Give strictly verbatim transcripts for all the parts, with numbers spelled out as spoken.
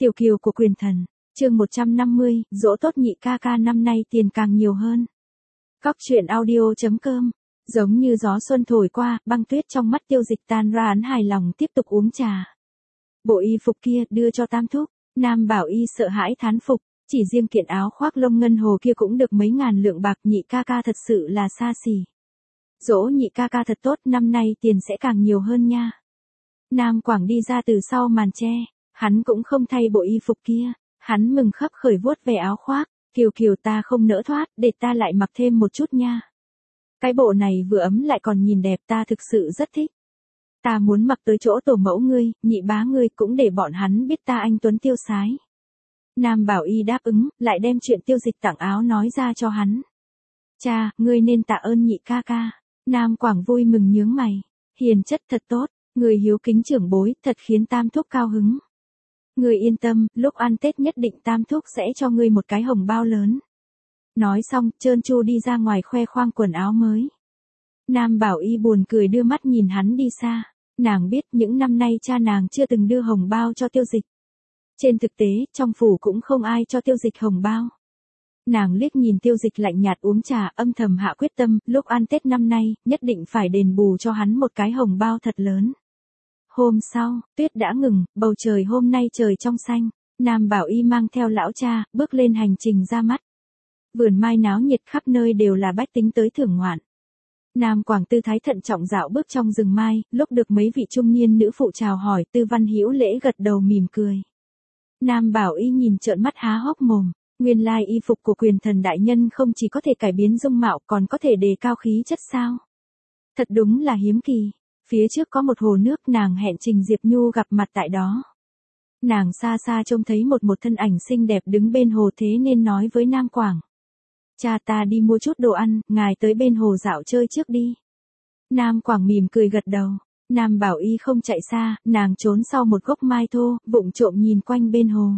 Tiểu kiều của quyền thần, chương một trăm năm mươi, dỗ tốt nhị ca ca năm nay tiền càng nhiều hơn. Cóc truyện audio.com. Giống như gió xuân thổi qua, băng tuyết trong mắt Tiêu Dịch tan ra, hắn hài lòng tiếp tục uống trà. Bộ y phục kia đưa cho Tam thúc. Nam Bảo Y sợ hãi thán phục, chỉ riêng kiện áo khoác lông ngân hồ kia cũng được mấy ngàn lượng bạc, nhị ca ca thật sự là xa xỉ. Dỗ nhị ca ca thật tốt, năm nay tiền sẽ càng nhiều hơn nha. Nam Quảng đi ra từ sau màn che, hắn cũng không thay bộ y phục kia, hắn mừng khấp khởi vuốt về áo khoác, Kiều Kiều ta không nỡ thoát, để ta lại mặc thêm một chút nha. Cái bộ này vừa ấm lại còn nhìn đẹp, ta thực sự rất thích. Ta muốn mặc tới chỗ tổ mẫu ngươi, nhị bá ngươi, cũng để bọn hắn biết ta anh tuấn tiêu sái. Nam Bảo Y đáp ứng, lại đem chuyện Tiêu Dịch tặng áo nói ra cho hắn. Cha, ngươi nên tạ ơn nhị ca ca. Nam Quảng vui mừng nhướng mày, hiền chất thật tốt, người hiếu kính trưởng bối, thật khiến Tam thúc cao hứng. Ngươi yên tâm, lúc ăn Tết nhất định Tam thúc sẽ cho ngươi một cái hồng bao lớn. Nói xong, trơn tru đi ra ngoài khoe khoang quần áo mới. Nam Bảo Y buồn cười đưa mắt nhìn hắn đi xa. Nàng biết những năm nay cha nàng chưa từng đưa hồng bao cho Tiêu Dịch. Trên thực tế, trong phủ cũng không ai cho Tiêu Dịch hồng bao. Nàng liếc nhìn Tiêu Dịch lạnh nhạt uống trà, âm thầm hạ quyết tâm, lúc ăn Tết năm nay, nhất định phải đền bù cho hắn một cái hồng bao thật lớn. Hôm sau, tuyết đã ngừng, bầu trời hôm nay trời trong xanh. Nam Bảo Y mang theo lão cha, bước lên hành trình ra mắt. Vườn mai náo nhiệt, khắp nơi đều là bách tính tới thưởng ngoạn. Nam Quảng tư thái thận trọng dạo bước trong rừng mai, lúc được mấy vị trung niên nữ phụ chào hỏi, Tư Văn Hữu lễ gật đầu mỉm cười. Nam Bảo Y nhìn trợn mắt há hốc mồm, nguyên lai y phục của quyền thần đại nhân không chỉ có thể cải biến dung mạo, còn có thể đề cao khí chất sao? Thật đúng là hiếm kỳ. Phía trước có một hồ nước, nàng hẹn Trình Diệp Nhu gặp mặt tại đó. Nàng xa xa trông thấy một một thân ảnh xinh đẹp đứng bên hồ, thế nên nói với Nam Quảng. Cha, ta đi mua chút đồ ăn, ngài tới bên hồ dạo chơi trước đi. Nam Quảng mỉm cười gật đầu. Nam Bảo Y không chạy xa, nàng trốn sau một gốc mai thô, vụng trộm nhìn quanh bên hồ.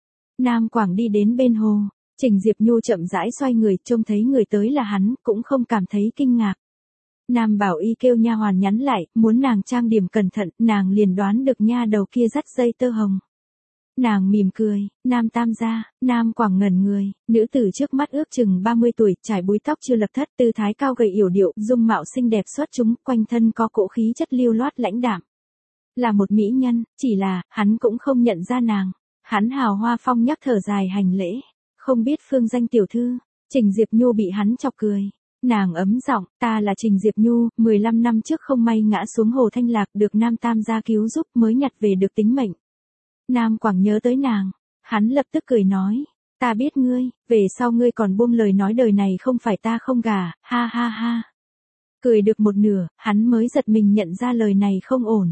Nam Quảng đi đến bên hồ, Trình Diệp Nhu chậm rãi xoay người, trông thấy người tới là hắn, cũng không cảm thấy kinh ngạc. Nam Bảo Y kêu nha hoàn nhắn lại, muốn nàng trang điểm cẩn thận, nàng liền đoán được nha đầu kia dắt dây tơ hồng. Nàng mỉm cười, Nam Tam gia. Nam Quảng ngẩn người, nữ tử trước mắt ước chừng ba mươi tuổi, trải búi tóc chưa lập thất, tư thái cao gầy yểu điệu, dung mạo xinh đẹp xuất chúng, quanh thân có cỗ khí chất lưu loát lãnh đạm. Là một mỹ nhân, chỉ là, hắn cũng không nhận ra nàng. Hắn hào hoa phong nhắc thở dài hành lễ, không biết phương danh tiểu thư. Trình Diệp Nhu bị hắn chọc cười. Nàng ấm giọng, ta là Trình Diệp Nhu, mười lăm năm trước không may ngã xuống hồ Thanh Lạc, được Nam Tam gia cứu giúp mới nhặt về được tính mệnh. Nam Quảng nhớ tới nàng, hắn lập tức cười nói, ta biết ngươi, về sau ngươi còn buông lời nói đời này không phải ta không gả, ha ha ha. Cười được một nửa, hắn mới giật mình nhận ra lời này không ổn.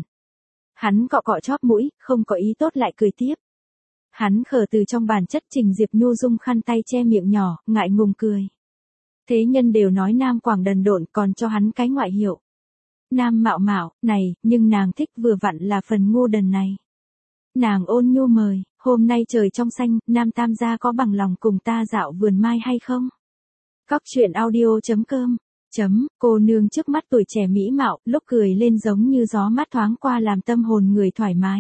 Hắn cọ cọ chóp mũi, không có ý tốt lại cười tiếp. Hắn khờ từ trong bản chất. Trình Diệp Nhu dung khăn tay che miệng nhỏ, ngại ngùng cười. Thế nhân đều nói Nam Quảng đần độn, còn cho hắn cái ngoại hiệu. Nam Mạo Mạo, này, nhưng nàng thích vừa vặn là phần ngu đần này. Nàng ôn nhu mời, hôm nay trời trong xanh, Nam Tam gia có bằng lòng cùng ta dạo vườn mai hay không? Cóc truyện audio.com. Chấm, cô nương trước mắt tuổi trẻ mỹ mạo, lúc cười lên giống như gió mát thoáng qua làm tâm hồn người thoải mái.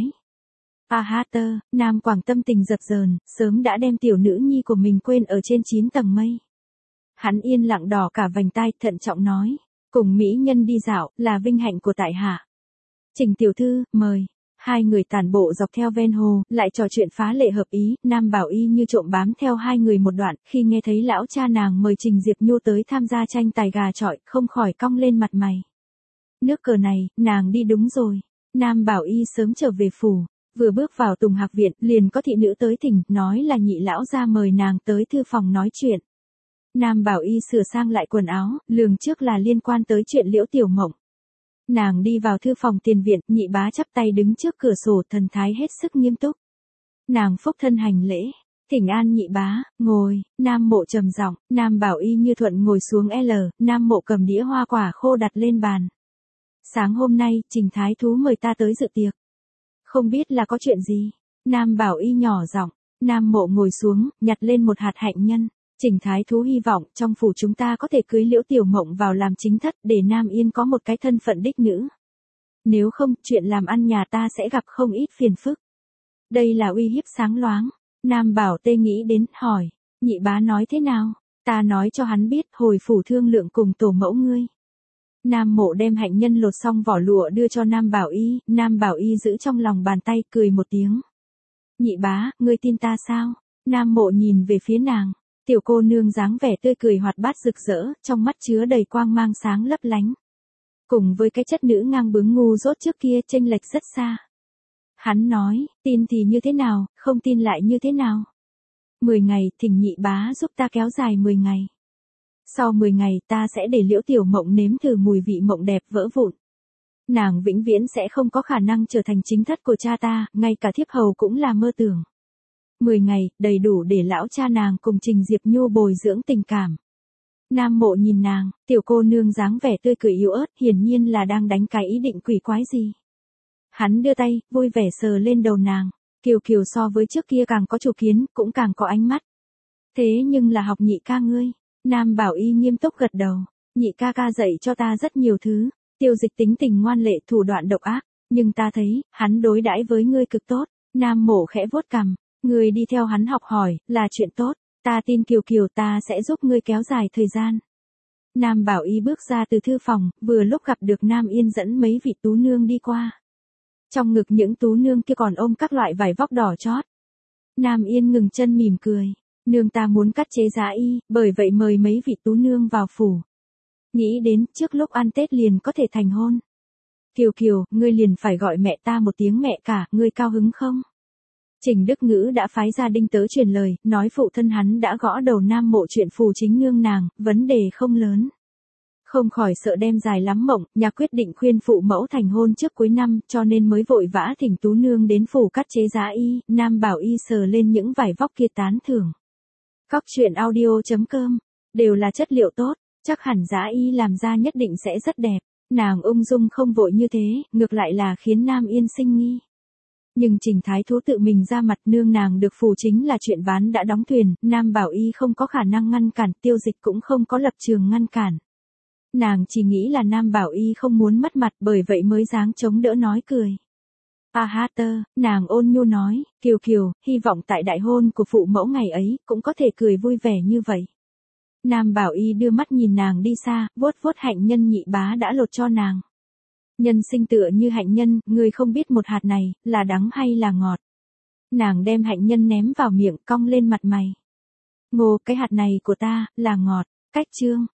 A ha tơ, Nam Quảng tâm tình dập dờn, sớm đã đem tiểu nữ nhi của mình quên ở trên chín tầng mây. Hắn yên lặng đỏ cả vành tai, thận trọng nói, cùng mỹ nhân đi dạo, là vinh hạnh của tại hạ. Trình tiểu thư, mời. Hai người tản bộ dọc theo ven hồ, lại trò chuyện phá lệ hợp ý, Nam Bảo Y như trộm bám theo hai người một đoạn, khi nghe thấy lão cha nàng mời Trình Diệp Nhu tới tham gia tranh tài gà chọi, không khỏi cong lên mặt mày. Nước cờ này, nàng đi đúng rồi. Nam Bảo Y sớm trở về phủ, vừa bước vào Tùng Hạc viện, liền có thị nữ tới thỉnh, nói là nhị lão gia mời nàng tới thư phòng nói chuyện. Nam Bảo Y sửa sang lại quần áo, lường trước là liên quan tới chuyện Liễu Tiểu Mộng. Nàng đi vào thư phòng tiền viện, nhị bá chắp tay đứng trước cửa sổ, thần thái hết sức nghiêm túc. Nàng phúc thân hành lễ, thỉnh an nhị bá, ngồi. Nam Mộ trầm giọng, Nam Bảo Y như thuận ngồi xuống L, Nam Mộ cầm đĩa hoa quả khô đặt lên bàn. Sáng hôm nay, Trình Thái Thú mời ta tới dự tiệc. Không biết là có chuyện gì? Nam Bảo Y nhỏ giọng. Nam Mộ ngồi xuống, nhặt lên một hạt hạnh nhân. Trình Thái Thú hy vọng trong phủ chúng ta có thể cưới Liễu Tiểu Mộng vào làm chính thất, để Nam Yên có một cái thân phận đích nữ. Nếu không, chuyện làm ăn nhà ta sẽ gặp không ít phiền phức. Đây là uy hiếp sáng loáng. Nam Bảo Tê nghĩ đến, hỏi, nhị bá nói thế nào? Ta nói cho hắn biết, hồi phủ thương lượng cùng tổ mẫu ngươi. Nam Mộ đem hạnh nhân lột xong vỏ lụa đưa cho Nam Bảo Y, Nam Bảo Y giữ trong lòng bàn tay, cười một tiếng. Nhị bá, ngươi tin ta sao? Nam Mộ nhìn về phía nàng, tiểu cô nương dáng vẻ tươi cười hoạt bát rực rỡ, trong mắt chứa đầy quang mang sáng lấp lánh. Cùng với cái chất nữ ngang bướng ngu dốt trước kia chênh lệch rất xa. Hắn nói, tin thì như thế nào, không tin lại như thế nào? Mười ngày, thỉnh nhị bá giúp ta kéo dài mười ngày. Sau mười ngày ta sẽ để Liễu Tiểu Mộng nếm thử mùi vị mộng đẹp vỡ vụn. Nàng vĩnh viễn sẽ không có khả năng trở thành chính thất của cha ta, ngay cả thiếp hầu cũng là mơ tưởng. Mười ngày, đầy đủ để lão cha nàng cùng Trình Diệp Nhu bồi dưỡng tình cảm. Nam Mộ nhìn nàng, tiểu cô nương dáng vẻ tươi cười yếu ớt, hiển nhiên là đang đánh cái ý định quỷ quái gì. Hắn đưa tay, vui vẻ sờ lên đầu nàng, Kiều Kiều so với trước kia càng có chủ kiến, cũng càng có ánh mắt. Thế nhưng là học nhị ca ngươi. Nam Bảo Y nghiêm túc gật đầu, nhị ca ca dạy cho ta rất nhiều thứ, Tiêu Dịch tính tình ngoan lệ, thủ đoạn độc ác, nhưng ta thấy, hắn đối đãi với ngươi cực tốt. Nam Mộ khẽ vuốt cằm, ngươi đi theo hắn học hỏi, là chuyện tốt, ta tin Kiều Kiều ta sẽ giúp ngươi kéo dài thời gian. Nam Bảo Y bước ra từ thư phòng, vừa lúc gặp được Nam Yên dẫn mấy vị tú nương đi qua. Trong ngực những tú nương kia còn ôm các loại vải vóc đỏ chót. Nam Yên ngừng chân mỉm cười. Nương ta muốn cắt chế giá y, bởi vậy mời mấy vị tú nương vào phủ. Nghĩ đến trước lúc ăn Tết liền có thể thành hôn. Kiều Kiều, ngươi liền phải gọi mẹ ta một tiếng mẹ cả, ngươi cao hứng không? Trình Đức Ngữ đã phái ra đinh tớ truyền lời, nói phụ thân hắn đã gõ đầu Nam Mộ chuyện phù chính nương nàng, vấn đề không lớn. Không khỏi sợ đem dài lắm mộng, nhà quyết định khuyên phụ mẫu thành hôn trước cuối năm, cho nên mới vội vã thỉnh tú nương đến phủ cắt chế giá y. Nam Bảo Y sờ lên những vải vóc kia tán thưởng. Cóc truyện audio chấm com, đều là chất liệu tốt, chắc hẳn giá y làm ra nhất định sẽ rất đẹp. Nàng ung dung không vội như thế, ngược lại là khiến Nam Yên sinh nghi. Nhưng Trình Thái Thú tự mình ra mặt nương nàng được phù chính là chuyện ván đã đóng thuyền, Nam Bảo Y không có khả năng ngăn cản, Tiêu Dịch cũng không có lập trường ngăn cản. Nàng chỉ nghĩ là Nam Bảo Y không muốn mất mặt, bởi vậy mới dáng chống đỡ nói cười. A ha tơ, nàng ôn nhu nói, Kiều Kiều, hy vọng tại đại hôn của phụ mẫu ngày ấy, cũng có thể cười vui vẻ như vậy. Nam Bảo Y đưa mắt nhìn nàng đi xa, vuốt vuốt hạnh nhân nhị bá đã lột cho nàng. Nhân sinh tựa như hạnh nhân, người không biết một hạt này, là đắng hay là ngọt. Nàng đem hạnh nhân ném vào miệng, cong lên mặt mày. Ngô, cái hạt này của ta, là ngọt, cách chương.